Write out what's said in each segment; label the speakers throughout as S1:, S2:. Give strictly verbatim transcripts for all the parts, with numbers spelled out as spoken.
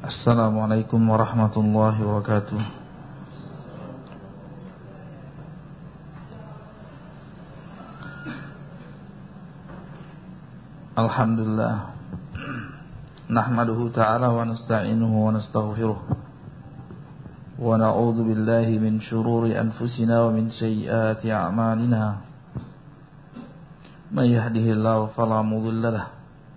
S1: Assalamualaikum warahmatullahi wabarakatuh. Alhamdulillah. Nahmaduhu ta'ala wa nasta'inuhu wa nastaghfiruh. Wa na'udzu billahi min shururi anfusina wa min sayyiati a'malina. May yahdihillahu fala mudilla lahu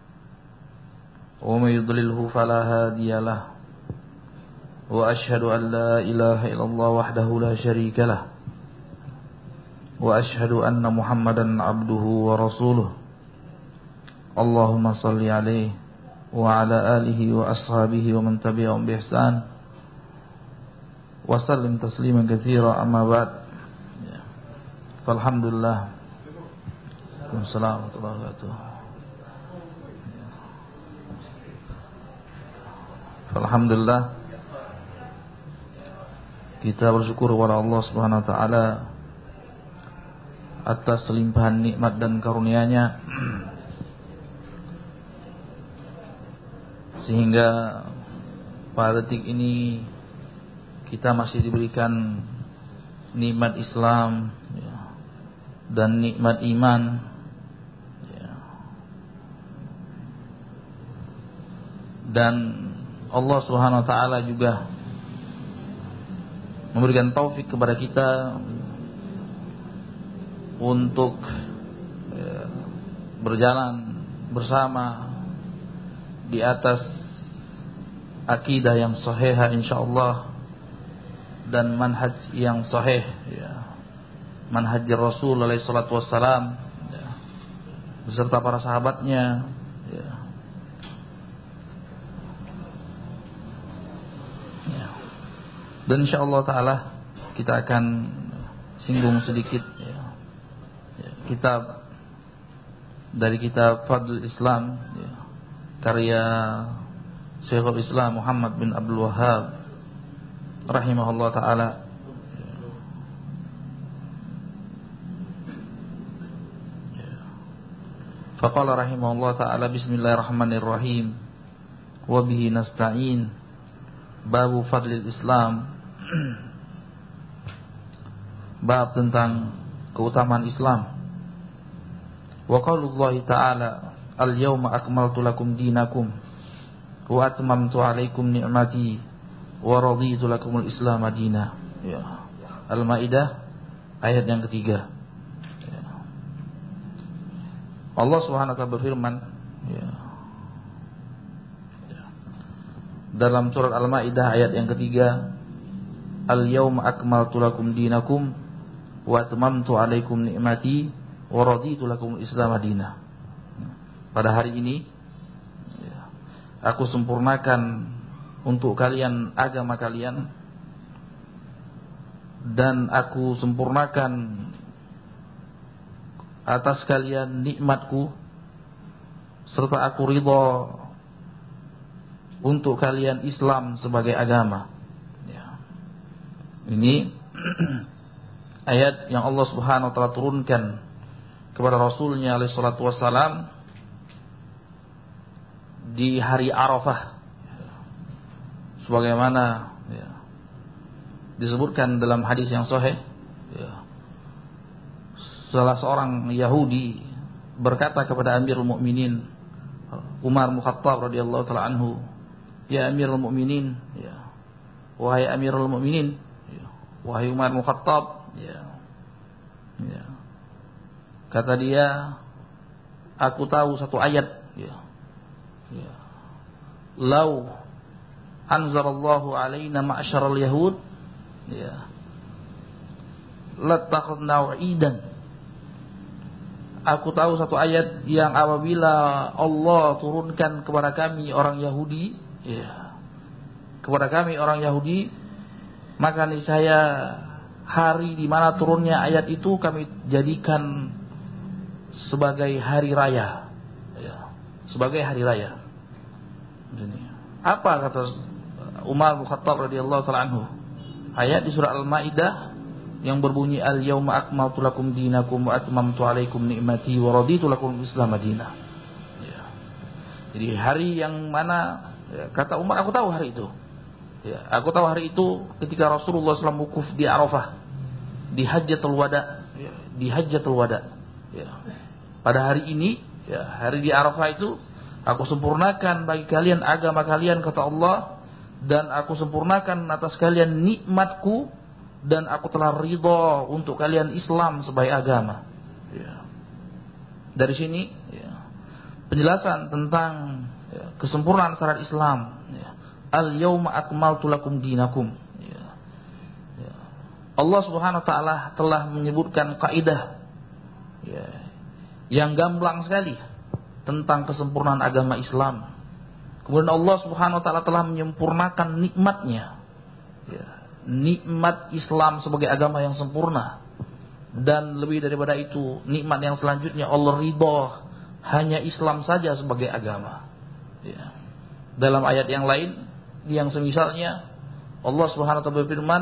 S1: wa may yudlilhu fala hadiya lahu. Wa ashhadu an la ilaha illallah wahdahu la syarika lahu. Wa ashhadu anna Muhammadan abduhu wa rasuluh. Allahumma salli alaihi wa ala alihi wa ashabihi wa man tabi'ahum bi ihsan. Wa sallim tasliman katsira amma ba'd. Alhamdulillah. Waalaikumsalam warahmatullahi wabarakatuh. Alhamdulillah, kita bersyukur kepada Allah Subhanahu wa taala atas limpahan nikmat dan karunia-Nya, sehingga pada detik ini kita masih diberikan nikmat Islam dan nikmat iman. Dan Allah Subhanahu wa taala juga memberikan taufik kepada kita untuk ya, berjalan bersama di atas akidah yang sahih insyaallah dan manhaj yang sahih ya, manhaj Rasul alaihi salatu wassalam ya, beserta para sahabatnya ya. Dan insyaallah ta'ala kita akan singgung sedikit ya, ya, kitab dari kitab Fadlul Islam ya, karya Syekhul Islam Muhammad bin Abdul Wahhab rahimahullah ta'ala ya. Ya. Faqala rahimahullah ta'ala bismillahirrahmanirrahim wa bihi nasta'in babu fadlil Islam. Bab tentang keutamaan Islam. Wa qaulullahi ta'ala al-yawma akmaltu lakum dinakum wa atmamtu 'alaikum ni'mati wa raditu lakumul Islam madina. Ya. Al-Maidah ayat yang ketiga. Ya. Allah Subhanahu wa taala berfirman ya, ya, dalam surat Al-Maidah ayat yang ketiga, al-yawma akmaltu lakum dinakum wa atmamtu 'alaikum ni'mati wa raditu lakumul Islam madina. Pada hari ini aku sempurnakan untuk kalian agama kalian dan aku sempurnakan atas kalian nikmatku serta aku ridha untuk kalian Islam sebagai agama. Ini ayat yang Allah Subhanahu wa taala turunkan kepada Rasulnya alaihi salatu wassalam di hari Arafah, sebagaimana ya, disebutkan dalam hadis yang sahih ya, salah seorang Yahudi berkata kepada Amirul Mukminin Umar bin Khattab radhiyallahu taala anhu, ya Amirul Mukminin ya, wahai Amirul Mukminin, wahai Umar bin Khattab ya. Ya. Kata dia, aku tahu satu ayat ya. Ya. Lau anzalallahu alaina ma'syaral yahud ya, latakhadna idan. Aku tahu satu ayat yang apabila Allah turunkan kepada kami orang Yahudi ya, kepada kami orang Yahudi, maka niscaya hari di mana turunnya ayat itu kami jadikan sebagai hari raya, ya, sebagai hari raya. Apa kata Umar bin Khattab radhiyallahu taala anhu? Ayat di surah Al-Maidah yang berbunyi al-yauma akmaltu lakum dinakum wa atmamtu alaikum ni'mati wa raditu lakum Islam madina. Ya. Jadi hari yang mana Ya, kata Umar, aku tahu hari itu. Ya, aku tahu hari itu ketika Rasulullah shallallahu alaihi wasallam wukuf di Arafah, di Hajjatul Wada, ya, di Hajjatul Wada. Ya. Pada hari ini, ya, hari di Arafah itu, aku sempurnakan bagi kalian agama kalian, kata Allah, dan aku sempurnakan atas kalian nikmatku, dan aku telah ridha untuk kalian Islam sebagai agama. Ya. Dari sini, ya, penjelasan tentang, ya, kesempurnaan syariat Islam. Ya. Al-yawma akmaltu lakum dinakum. Ya. Ya. Allah Subhanahu wa taala telah menyebutkan kaidah, ya, yang gamblang sekali tentang kesempurnaan agama Islam. Kemudian Allah Subhanahu wa taala telah menyempurnakan nikmatnya. Ya. Nikmat Islam sebagai agama yang sempurna. Dan lebih daripada itu, nikmat yang selanjutnya Allah ridha hanya Islam saja sebagai agama. Ya. Dalam ayat yang lain, yang semisalnya, Allah Subhanahu wa taala berfirman,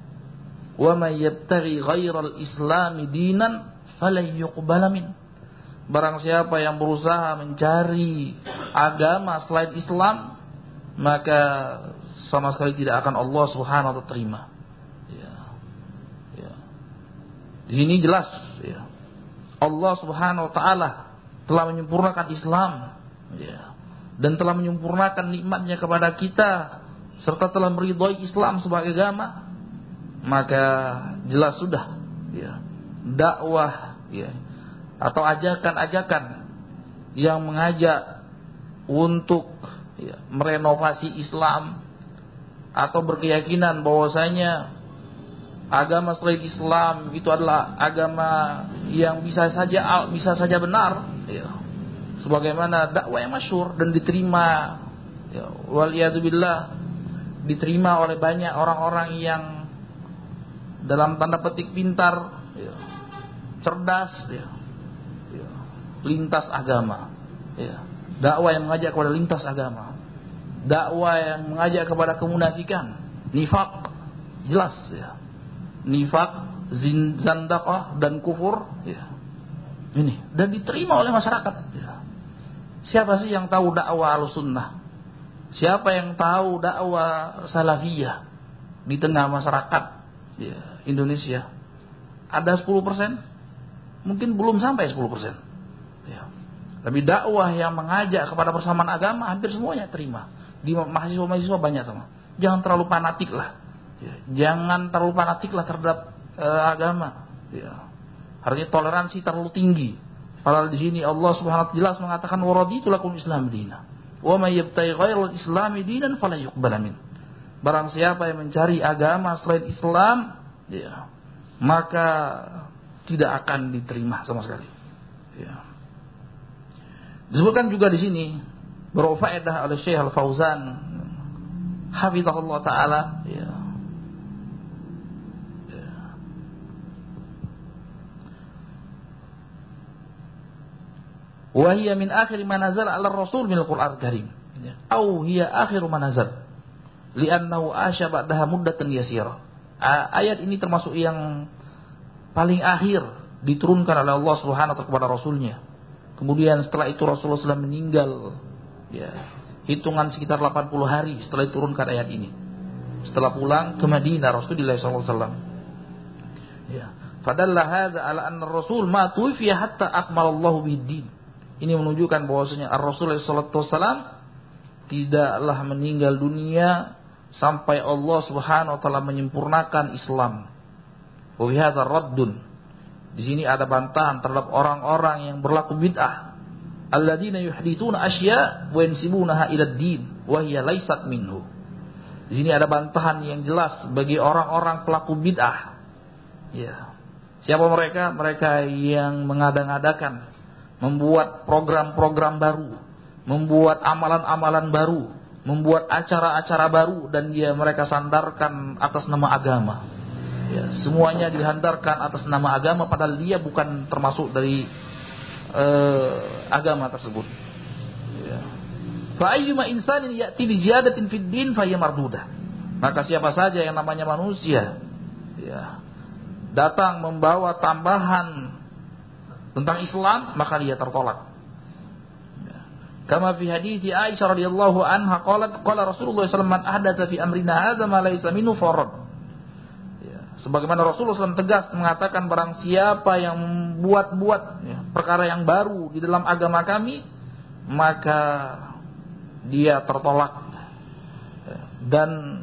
S1: "Wa may yabtaghi ghairal islami dinan falan yuqbala min." Barang siapa yang berusaha mencari agama selain Islam, maka sama sekali tidak akan Allah Subhanahu wa taala terima. Ya. Ya. Di sini jelas, ya, Allah Subhanahu wa taala telah menyempurnakan Islam, ya, dan telah menyempurnakan nikmatnya kepada kita, serta telah meridhai Islam sebagai agama. Maka jelas sudah, ya, dakwah, ya, atau ajakan-ajakan yang mengajak untuk, ya, merenovasi Islam atau berkeyakinan bahwasanya agama selain Islam itu adalah agama yang bisa saja bisa saja benar, ya, sebagaimana dakwah yang masyhur dan diterima, ya, waliyadzubillah, diterima oleh banyak orang-orang yang dalam tanda petik pintar, ya, cerdas, ya, ya, lintas agama, ya. Dakwah yang mengajak kepada lintas agama, dakwah yang mengajak kepada kemunafikan, nifak, jelas, ya, nifak, zandaqah dan kufur, ya, ini, dan diterima oleh masyarakat, ya. Siapa sih yang tahu dakwah Ahlussunnah? Siapa yang tahu dakwah Salafiyah di tengah masyarakat, ya, Indonesia? Ada sepuluh persen? Mungkin belum sampai sepuluh persen. Ya. Tapi dakwah yang mengajak kepada persamaan agama hampir semuanya terima. Di mahasiswa-mahasiswa banyak sama. Jangan terlalu fanatik lah. Ya. Jangan terlalu fanatik lah terhadap uh, agama. Ya. Artinya toleransi terlalu tinggi. Padahal di sini Allah Subhanahu wa taala jelas mengatakan waraditu lakum Islam dinan. Wa may yabtaghi ghairal islami dinan fala yuqbal min. Barang siapa yang mencari agama selain Islam, ya, maka tidak akan diterima sama sekali. Ya. Disebutkan juga di sini berfaedah oleh Syekh Al-Fauzan hafizahullah taala, ya. Ya. Wa hiya min akhir ma nazala 'ala ar-rasul min al-Qur'an al-Karim. Ya. Au hiya akhiru ma nazala. Li'annahu asya ba'daha muddatan yasira. Ayat ini termasuk yang paling akhir diturunkan oleh Allah Subhanahu wa taala kepada Rasulnya. Kemudian setelah itu Rasulullah shallallahu alaihi wasallam meninggal, ya, hitungan sekitar delapan puluh hari setelah diturunkan ayat ini. Setelah pulang ke Madinah Rasulullah shallallahu alaihi wasallam. Ya. Fadalla hadza ala anna ar-rasul ma tuwfiya hatta akmalallahu bid-din. Ini menunjukkan bahwasanya Ar-Rasul sallallahu alaihi wasallam tidaklah meninggal dunia sampai Allah Subhanahu wa taala menyempurnakan Islam. Wa hadza raddun. Di sini ada bantahan terhadap orang-orang yang berlaku bid'ah. Alladzina yuhditsuna asya wa yansibunaha ila ad-din wa hiya laysat minhu. Di sini ada bantahan yang jelas bagi orang-orang pelaku bid'ah. Ya. Siapa mereka? Mereka yang mengada-ngadakan, membuat program-program baru, membuat amalan-amalan baru, membuat acara-acara baru, dan dia mereka sandarkan atas nama agama. Ya, semuanya dihantarkan atas nama agama, padahal dia bukan termasuk dari uh, agama tersebut. Ya. Fa ayyuma insanin ya'ti bi ziyadatin fid din fa hiya mardudah. Maka siapa saja yang namanya manusia, ya, datang membawa tambahan tentang Islam, maka dia tertolak. Ya. Kama fi hadithi Aisyah radhiyallahu anha qalat qala Rasulullah sallallahu alaihi wasallam man ahdatsa fi amrina hadza ma laysa minhu farad. Ya, sebagaimana Rasulullah sallallahu alaihi wasallam tegas mengatakan barang siapa yang membuat-buat ya, perkara yang baru di dalam agama kami, maka dia tertolak. Ya, dan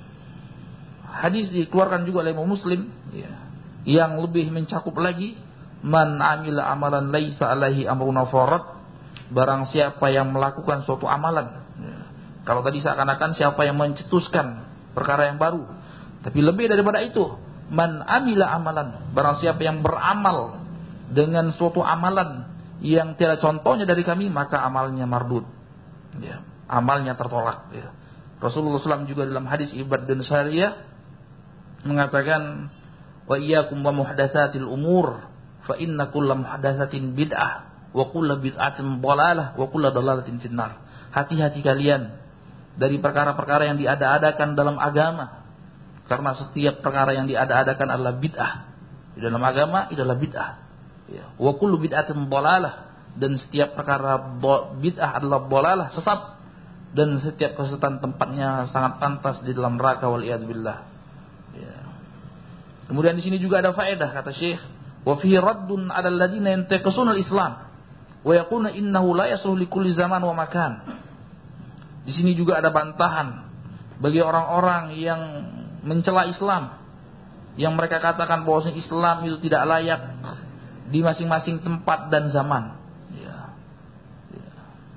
S1: hadis dikeluarkan juga oleh Imam Muslim ya, yang lebih mencakup lagi, man amila amalan laisa alaihi amruna farad. Barang siapa yang melakukan suatu amalan ya. Kalau tadi seakan-akan siapa yang mencetuskan perkara yang baru, tapi lebih daripada itu, man amila amalan, barang siapa yang beramal dengan suatu amalan yang tidak contohnya dari kami, maka amalnya mardud ya, amalnya tertolak ya. Rasulullah shallallahu alaihi wasallam juga dalam hadis Ibad bin Sariyah mengatakan, wa iyyakum wa muhdatsatil umur fa inna kulla muhdatsatin bid'ah wa kullu bid'atin dhalalah wa kullu dhalalatin finnar. Hati-hati kalian dari perkara-perkara yang diada-adakan dalam agama, karena setiap perkara yang diada-adakan adalah bid'ah. Di dalam agama itu adalah bid'ah ya. Wa kullu bid'atin dhalalah, dan setiap perkara bid'ah adalah dhalalah, sesat, dan setiap kesesatan tempatnya sangat pantas di dalam neraka, wal iyad billah ya. Kemudian di sini juga ada faedah, kata Syekh, wa fihi raddun 'ala alladziina yantaqisuna al-islam wa yaquluna innahu la yasluhu li kulli zaman wa makan. Di sini juga ada bantahan bagi orang-orang yang mencela Islam, yang mereka katakan bahwa Islam itu tidak layak di masing-masing tempat dan zaman. Ya. Ya.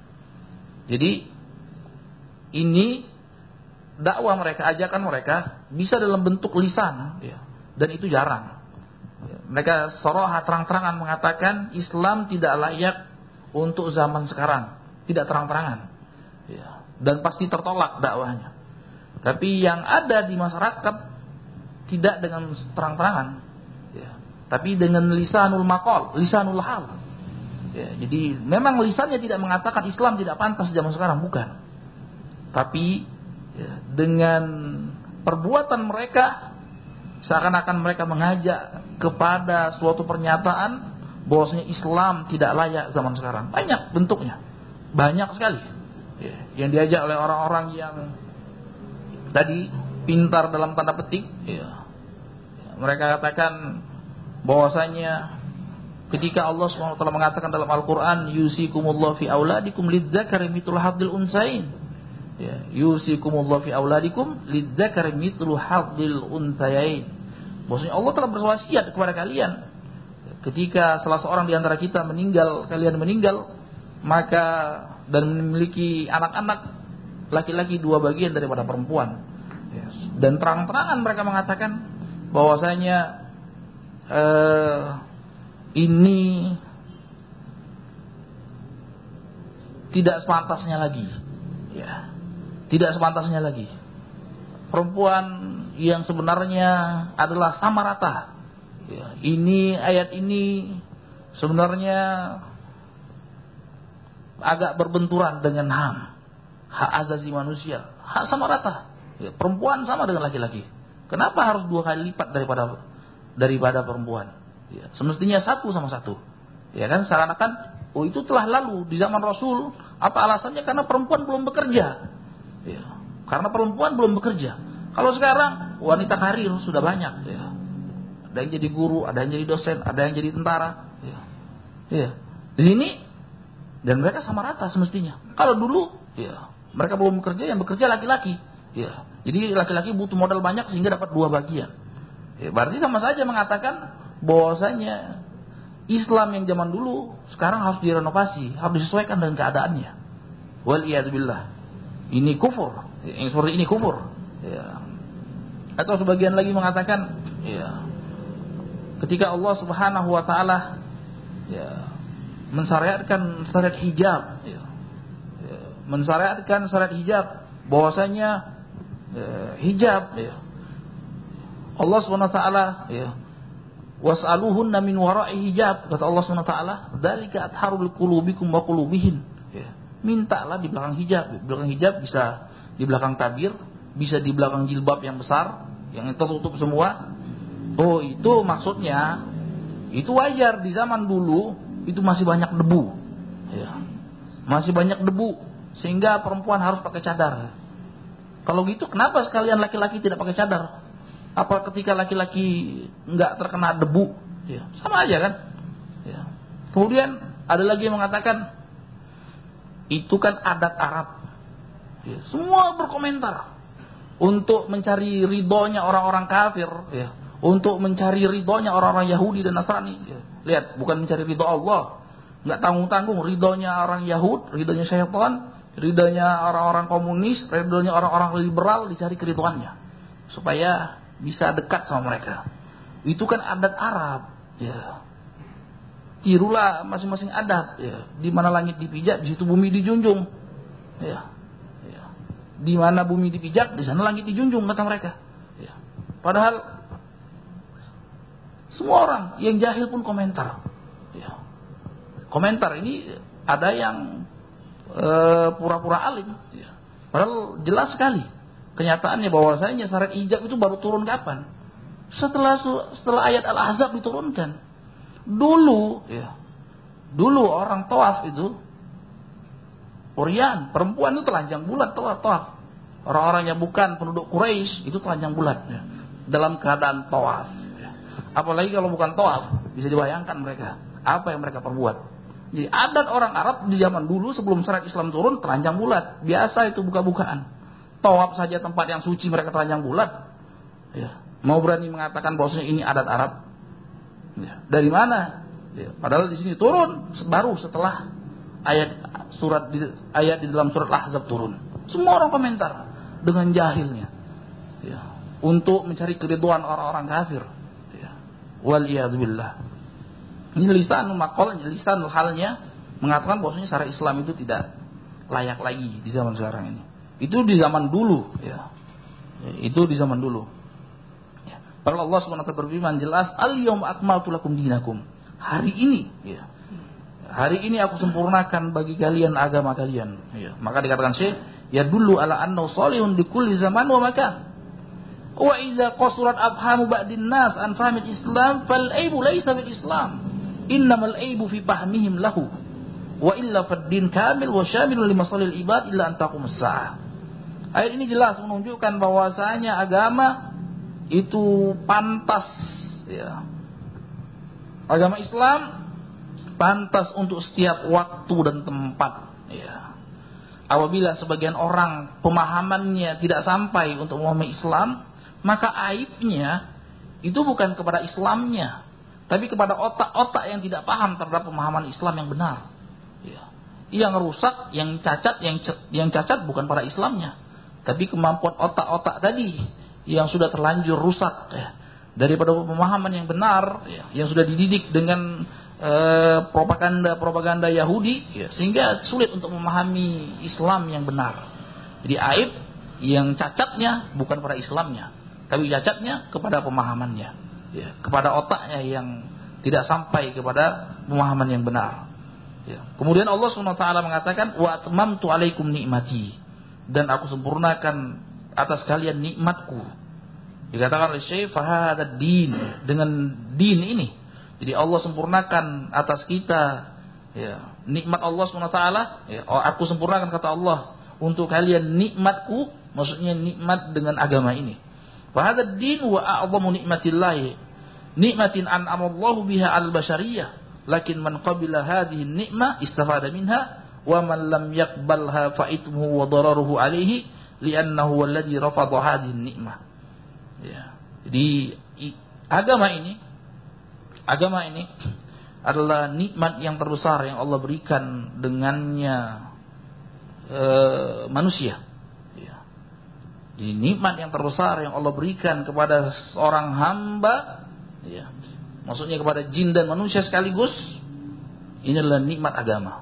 S1: Jadi ini dakwah mereka, ajakan mereka bisa dalam bentuk lisan, ya, dan itu jarang. Ya. Mereka soroha terang-terangan mengatakan Islam tidak layak untuk zaman sekarang, tidak terang-terangan ya, dan pasti tertolak dakwahnya. Tapi yang ada di masyarakat tidak dengan terang-terangan ya, tapi dengan lisanul maqal, lisanul hal ya. Jadi memang lisannya tidak mengatakan Islam tidak pantas zaman sekarang, bukan, tapi ya, dengan perbuatan mereka seakan-akan mereka mengajak kepada suatu pernyataan bahwasanya Islam tidak layak zaman sekarang. Banyak bentuknya, banyak sekali ya, yang diajak oleh orang-orang yang tadi pintar dalam tanda petik ya. Mereka katakan bahwasanya ketika Allah subhanahu wa taala mengatakan dalam Al-Qur'an, yusikumullahu fi auladikum lidzakari mithlu hadzil unsayain ya, yusikumullahu fi auladikum lidzakari mithlu hadzil unsayain, bahwasanya Allah telah berwasiat kepada kalian ketika salah seorang di antara kita meninggal, kalian meninggal, maka dan memiliki anak-anak laki-laki dua bagian daripada perempuan. Yes. Dan terang-terangan mereka mengatakan bahwasanya eh, ini tidak sepantasnya lagi. Ya. Tidak sepantasnya lagi. Perempuan yang sebenarnya adalah sama rata. Ya, ini ayat ini sebenarnya agak berbenturan dengan H A M, hak asasi manusia, hak sama rata. Ya, perempuan sama dengan laki-laki. Kenapa harus dua kali lipat daripada daripada perempuan? Ya, semestinya satu sama satu. Ya kan, seakan-akan oh itu telah lalu di zaman Rasul. Apa alasannya? Karena perempuan belum bekerja. Ya, karena perempuan belum bekerja. Kalau sekarang wanita karir sudah banyak. Ya. Ada yang jadi guru, ada yang jadi dosen, ada yang jadi tentara. Ya. Ya. Di sini dan mereka sama rata semestinya. Kalau dulu, ya mereka belum bekerja, yang bekerja laki-laki. Ya. Jadi laki-laki butuh modal banyak sehingga dapat dua bagian. Ya, berarti sama saja mengatakan bahwasanya Islam yang zaman dulu sekarang harus direnovasi, harus disesuaikan dengan keadaannya. Wal iyad billah. Ini kufur. Yang seperti ini kufur. Ya. Atau sebagian lagi mengatakan, ya, ketika Allah Subhanahu wa taala ya mensyariatkan syariat hijab ya, ya mensyariatkan syariat hijab bahwasanya ya, hijab ya, Allah Subhanahu wa taala ya was'aluhunna min wara'i hijab, kata Allah Subhanahu wa taala, dzalika atharu liqulubikum wa qulubihin ya, mintalah di belakang hijab. Di belakang hijab bisa di belakang tabir, bisa di belakang jilbab yang besar yang tertutup semua. Oh, itu maksudnya itu wajar di zaman dulu itu masih banyak debu. Ya. masih banyak debu sehingga perempuan harus pakai cadar. Kalau gitu kenapa sekalian laki-laki tidak pakai cadar? Apa ketika laki-laki nggak terkena debu? Ya, sama aja kan? Ya. Kemudian ada lagi yang mengatakan itu kan adat Arab. Ya, semua berkomentar untuk mencari ridhonya orang-orang kafir, ya, untuk mencari ridhonya orang-orang Yahudi dan Nasrani. Ya. Lihat, bukan mencari ridho Allah, nggak tanggung-tanggung, ridhonya orang Yahud, ridhonya syaitan, ridhonya orang-orang komunis, ridhonya orang-orang liberal, dicari keridhoannya supaya bisa dekat sama mereka. Itu kan adat Arab. Ya, tirulah masing-masing adat. Ya, di mana langit dipijak, di situ bumi dijunjung. Ya, ya. Di mana bumi dipijak, di sana langit dijunjung, kata mereka. Ya. Padahal semua orang yang jahil pun komentar. Ya. Komentar ini ada yang e, pura-pura alim. Ya. Padahal jelas sekali kenyataannya bahwasanya syarat ijab itu baru turun kapan? Setelah setelah ayat Al-Ahzab diturunkan. Dulu, ya, dulu orang tawaf itu, Uryan, perempuan itu telanjang bulat tawaf. tawaf. Orang-orang yang bukan penduduk Quraisy itu telanjang bulat, ya, dalam keadaan tawaf. Ya. Apalagi kalau bukan tawaf, bisa dibayangkan mereka apa yang mereka perbuat. Jadi adat orang Arab di zaman dulu sebelum syariat Islam turun telanjang bulat, biasa itu buka-bukaan. Tawaf saja tempat yang suci mereka telanjang bulat. Ya. Mau berani mengatakan bahwasanya ini adat Arab? Ya. Dari mana? Ya. Padahal di sini turun baru setelah ayat surat di, ayat di dalam surat Al-Ahzab turun. Semua orang komentar dengan jahilnya. Ya. Untuk mencari keriduan orang-orang kafir. Ya. Waliyadzubillah. Ini lisan maqal, lisan halnya mengatakan bahwasanya syariat Islam itu tidak layak lagi di zaman sekarang ini. Itu di zaman dulu. Ya. Ya. Itu di zaman dulu. Kalau Allah subhanahu wa taala berfirman jelas, al-yawma akmaltu lakum dinakum. Hari ini, ya. Hari ini aku sempurnakan bagi kalian agama kalian. Ya. Maka dikatakan Syekh, ya dulu ala annahu salihun di kulli zaman wa makan. Wa idza qasurat afhamu ba'din nas an fahmil Islam fal aibu laysa bil Islam. Innamal aibu fi fahmihim lahu. Wa illa fad din kamil wa syamilun li masalil ibad illa an taqum as-saah. Ayat ini jelas menunjukkan bahwasanya agama itu pantas, ya. Agama Islam pantas untuk setiap waktu dan tempat, ya. Apabila sebagian orang pemahamannya tidak sampai untuk memahami Islam, maka aibnya itu bukan kepada Islamnya, tapi kepada otak-otak yang tidak paham terhadap pemahaman Islam yang benar, ya. Yang rusak, yang cacat, yang yang cacat bukan pada Islamnya, tapi kemampuan otak-otak tadi yang sudah terlanjur rusak, ya, daripada pemahaman yang benar, ya, yang sudah dididik dengan eh, propaganda-propaganda Yahudi, ya, sehingga sulit untuk memahami Islam yang benar. Jadi aib yang cacatnya bukan pada Islamnya, tapi cacatnya kepada pemahamannya, ya, kepada otaknya yang tidak sampai kepada pemahaman yang benar. Ya. Kemudian Allah subhanahu wa taala mengatakan wa atmamtu alaikum nikmati, dan aku sempurnakan atas kalian nikmatku. Dikatakan oleh Syekh fahadad din, dengan din ini. Jadi Allah sempurnakan atas kita, ya, nikmat Allah subhanahu wa taala, ya, aku sempurnakan kata Allah untuk kalian nikmatku, maksudnya nikmat dengan agama ini. Fahadad din wa a'zamu nikmatillahi, nikmatin an'amallahu biha al-bashariyah, lakin man qabila hadhihi nikmah istafada minha wa man lam yaqbalha fa ithmuhu wa dararuhu alaihi li'annahu alladhi rafadha hadhihi nikmah. Ya. Jadi agama ini, agama ini adalah nikmat yang terbesar yang Allah berikan dengannya e, manusia. Ya. Jadi nikmat yang terbesar yang Allah berikan kepada seorang hamba, ya, maksudnya kepada jin dan manusia sekaligus, ini adalah nikmat agama,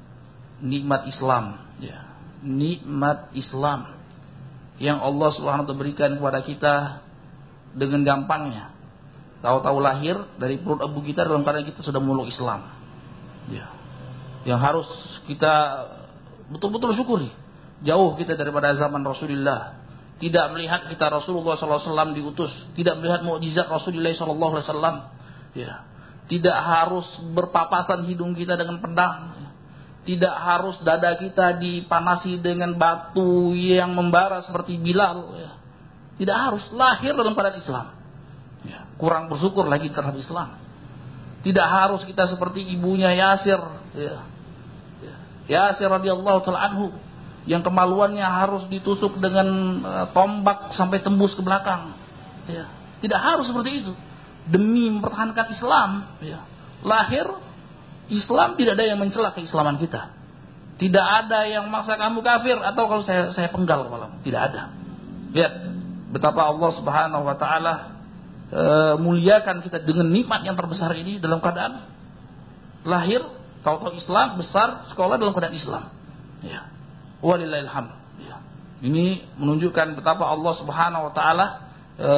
S1: nikmat Islam, ya, nikmat Islam yang Allah subhanahu wa taala berikan kepada kita dengan gampangnya. Tahu-tahu lahir dari perut ibu kita dalam keadaan kita sudah memeluk Islam, ya. Yang harus kita betul-betul syukuri. Jauh kita daripada zaman Rasulullah. Tidak melihat kita Rasulullah sallallahu alaihi wasallam diutus, tidak melihat mukjizat Rasulullah sallallahu alaihi wasallam, ya. Tidak harus berpapasan hidung kita dengan pedang, ya. Tidak harus dada kita dipanasi dengan batu yang membara seperti Bilal. Ya. Tidak harus lahir dalam keadaan Islam. Ya. Kurang bersyukur lagi terhadap Islam. Tidak harus kita seperti ibunya Yasir. Ya. Ya. Yasir radhiyallahu ta'ala anhu. Yang kemaluannya harus ditusuk dengan uh, tombak sampai tembus ke belakang. Ya. Tidak harus seperti itu. Demi mempertahankan Islam. Ya. Lahir Islam, tidak ada yang mencela keislaman kita. Tidak ada yang maksa kamu kafir atau kalau saya saya penggal kepalamu. Tidak ada. Lihat betapa Allah Subhanahu wa taala e, muliakan kita dengan nikmat yang terbesar ini dalam keadaan lahir tahu-tahu Islam, besar sekolah dalam keadaan Islam. Ya. Walillahil hamd. Ya. Ini menunjukkan betapa Allah Subhanahu wa taala e,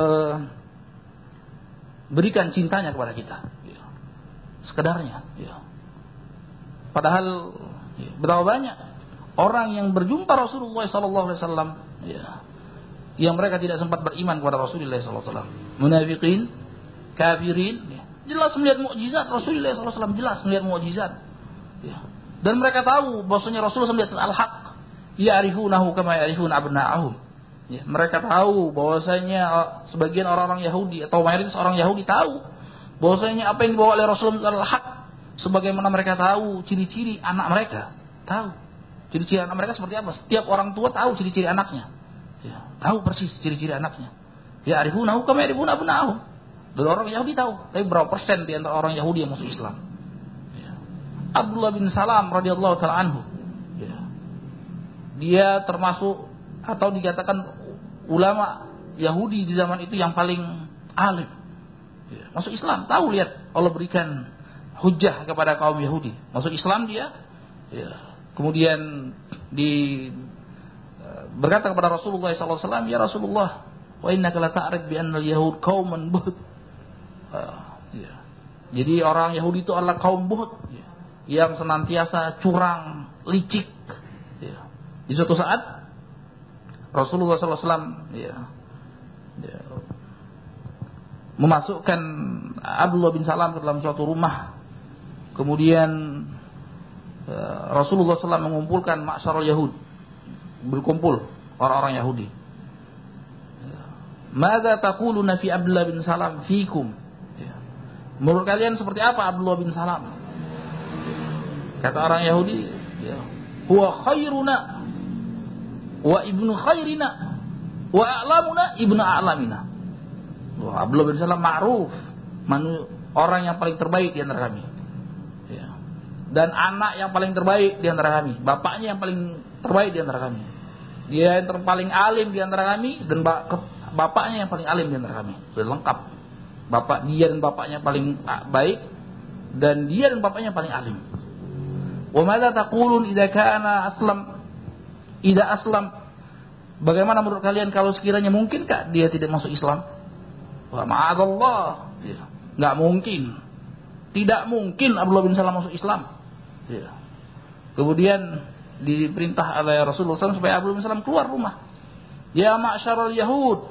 S1: berikan cintanya kepada kita. Sekedarnya, ya. Padahal ya, betapa banyak orang yang berjumpa Rasulullah Sallallahu Alaihi Wasallam, ya, yang mereka tidak sempat beriman kepada Rasulullah Sallallahu Alaihi Wasallam, munafikin, kafirin, ya. Jelas melihat mukjizat Rasulullah Sallallahu Alaihi Wasallam, jelas melihat mukjizat, ya. Dan mereka tahu bahwasanya Rasulullah melihat al-haq, ya'rifunahu kama ya'rifuna abna'ahum. Ya, mereka tahu bahwasanya sebagian orang-orang Yahudi atau mayoritas orang Yahudi tahu bahwasanya apa yang dibawa oleh Rasulullah adalah hak, sebagaimana mereka tahu ciri-ciri anak mereka, tahu ciri-ciri anak mereka seperti apa. Setiap orang tua tahu ciri-ciri anaknya, ya, tahu persis ciri-ciri anaknya. Ya arifunahu kama yarifuna abna'ahum. Dan orang Yahudi tahu, tapi berapa persen di antara orang Yahudi yang masuk Islam? Ya. Abdullah bin Salam radhiyallahu taala anhu, ya. Dia termasuk atau dikatakan ulama Yahudi di zaman itu yang paling alim. Ya, masuk Islam, tahu lihat Allah berikan hujah kepada kaum Yahudi. Masuk Islam dia, ya, kemudian di berkata kepada Rasulullah sallallahu alaihi wasallam, ya Rasulullah, wa innaka la ta'rif bi anna al-yahud qauman buhd. Uh, ya. Jadi orang Yahudi itu adalah kaum buhd, ya, yang senantiasa curang, licik. Ya. Di suatu saat Rasulullah sallallahu alaihi wasallam, ya, ya, memasukkan Abdullah bin Salam ke dalam suatu rumah. Kemudian Rasulullah sallallahu alaihi wasallam mengumpulkan ma'syarul Yahud, berkumpul orang-orang Yahudi. Madza taquluna fi Abdullah bin Salam fikum? Menurut kalian seperti apa Abdullah bin Salam? Kata orang Yahudi, huwa khairuna wa ibnu khairina wa a'lamuna ibnu a'lamina. Wah, Abdullah bin Salam ma'ruf, orang yang paling terbaik di antara kami. Ya. Dan anak yang paling terbaik di antara kami, bapaknya yang paling terbaik di antara kami. Dia yang paling alim di antara kami dan bapaknya yang paling alim di antara kami. Sudah lengkap. Bapak dia dan bapaknya paling baik dan dia dan bapaknya paling alim. Wa madza taqulun idza kana aslam? Idza aslam, bagaimana menurut kalian kalau sekiranya mungkinkah dia tidak masuk Islam? Wah, ma'adallah, ya. Nggak mungkin, tidak mungkin Abdullah bin Salam masuk Islam. Ya. Kemudian diperintah oleh Rasulullah sallallahu alaihi wasallam supaya Abdullah bin Salam keluar rumah. Ya ma'syarul Yahud,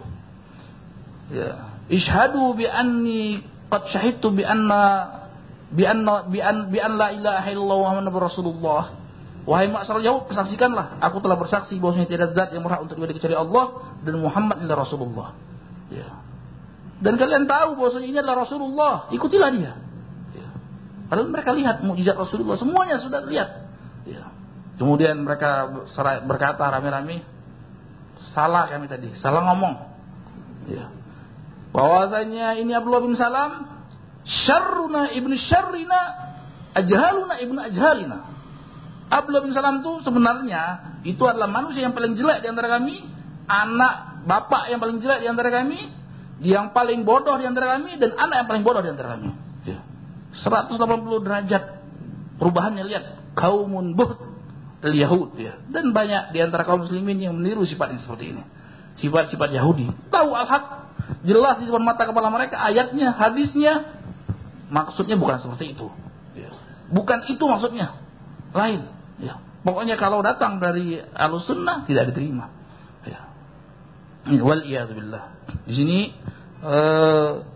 S1: ya, ishhadu bi anni qad syahidtu bi anna bi anna bi an bi an la ilaha illallah Muhammadur Rasulullah. Wahai ma'syarul Yahud, persaksikanlah, aku telah bersaksi bahwasanya tidak ada zat yang berhak untuk diibadahi kecuali Allah dan Muhammad adalah Rasulullah. Ya. Dan kalian tahu bahwasanya ini adalah Rasulullah, ikutilah dia. Ya. Padahal mereka lihat mukjizat Rasulullah, semuanya sudah lihat. Ya. Kemudian mereka berkata rame-rame, salah kami tadi, salah ngomong. Ya. Bahwasanya ini Abdullah bin Salam, syarruna ibnu syarrina, ajhaluna ibnu ajhalina. Abdullah bin Salam itu sebenarnya itu adalah manusia yang paling jelek di antara kami, anak bapak yang paling jelek di antara kami, yang paling bodoh di antara kami, dan anak yang paling bodoh di antara kami. Ya. seratus delapan puluh derajat perubahannya, lihat. Kaumun buhd al-Yahud, ya. Dan banyak di antara kaum muslimin yang meniru sifat yang seperti ini. Sifat-sifat Yahudi. Tahu al-haq, jelas di depan mata kepala mereka ayatnya, hadisnya. Maksudnya bukan seperti itu. Ya. Bukan itu maksudnya. Lain. Ya. Pokoknya kalau datang dari Ahlussunnah tidak diterima. Ya. Wal iyad billah. Di sini uh,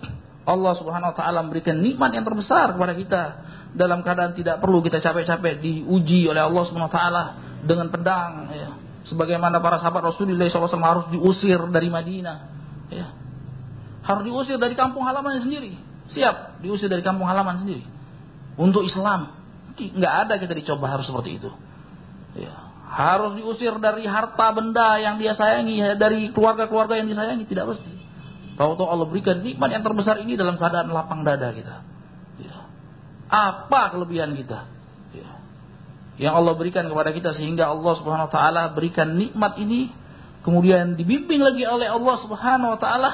S1: Allah Subhanahu wa taala memberikan nikmat yang terbesar kepada kita dalam keadaan tidak perlu kita capek-capek diuji oleh Allah Subhanahu wa taala dengan pedang, ya. Sebagaimana para sahabat Rasulullah shallallahu alaihi wasallam harus diusir dari Madinah, ya. Harus diusir dari kampung halamannya sendiri. Siap diusir dari kampung halaman sendiri untuk Islam. Nggak ada kita dicoba harus seperti itu, ya. Harus diusir dari harta benda yang dia sayangi, ya, dari keluarga-keluarga yang disayangi, tidak mesti. Tahu-tahu Allah berikan nikmat yang terbesar ini dalam keadaan lapang dada kita, ya. Apa kelebihan kita, ya, yang Allah berikan kepada kita sehingga Allah Subhanahu wa taala berikan nikmat ini, kemudian dibimbing lagi oleh Allah Subhanahu wa taala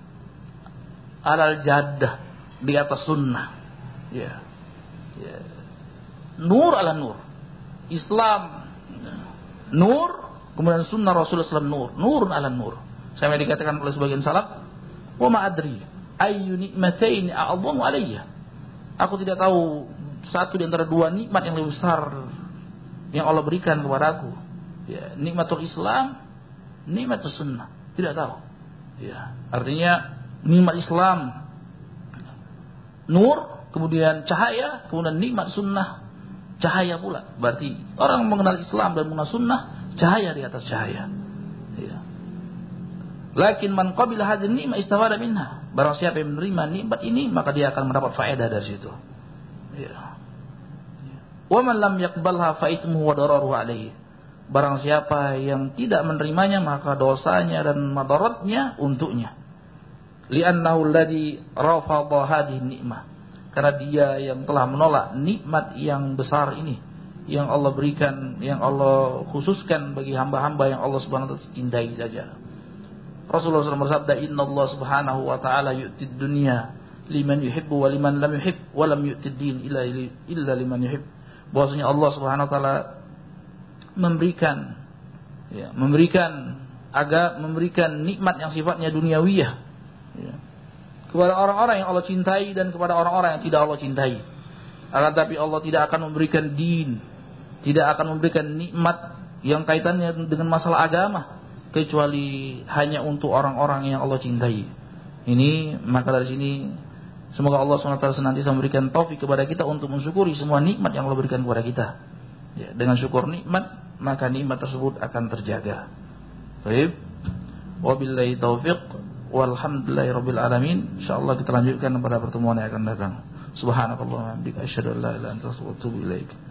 S1: alal jaddah, di atas sunnah, ya. Ya. Nur ala nur. Islam nur, kemudian sunnah Rasulullah shallallahu alaihi wasallam nur, nurun ala nur. Saya dikatakan oleh sebagian salaf, wa ma adri ayyu ni'matain a'dhamu alayya. Aku tidak tahu satu di antara dua nikmat yang lebih besar yang Allah berikan kepada aku. Ya, nikmatul Islam, nikmatul sunnah. Tidak tahu. Ya, artinya nikmat Islam nur, kemudian cahaya, kemudian nikmat sunnah cahaya pula. Berarti orang mengenal Islam dan mengenal sunnah, cahaya di atas cahaya, ya. Lakin man qabila hadhihi ni'mah istafada minha. Barang siapa yang menerima nikmat ini, maka dia akan mendapat faedah dari situ, ya. Wa man lam yaqbalha fa ithmuhu wa dararuhu alaihi. Barang siapa yang tidak menerimanya, maka dosanya dan madaratnya untuknya. Li'annahu alladhi rafadha hadhihi ni'mah. Karena dia yang telah menolak nikmat yang besar ini, yang Allah berikan, yang Allah khususkan bagi hamba-hamba yang Allah Subhanahu wa taala cintai saja. Rasulullah shallallahu alaihi wasallam bersabda, "Inna Allah Subhanahu wa taala yu'tid dunya liman yuhibbu wa liman lam yuhib, wa lam yu'tid din illa illa liman yuhib." Bahwasanya Allah Subhanahu wa taala memberikan, ya, memberikan agak memberikan nikmat yang sifatnya duniawiyah, ya, kepada orang-orang yang Allah cintai dan kepada orang-orang yang tidak Allah cintai. Akan tapi Allah tidak akan memberikan din, tidak akan memberikan nikmat yang kaitannya dengan masalah agama, kecuali hanya untuk orang-orang yang Allah cintai. Ini, maka dari sini semoga Allah subhanahu wa taala senantiasa memberikan taufik kepada kita untuk mensyukuri semua nikmat yang Allah berikan kepada kita, ya, dengan syukur nikmat, maka nikmat tersebut akan terjaga. Baik. Wabillahi taufiq. Walhamdulillahi rabbil alamin. Insyaallah kita lanjutkan pada pertemuan yang akan datang. Subhanakallahumma wa bihamdika asyhadu an la ilaha illa anta astaghfiruka wa atubu ilaik.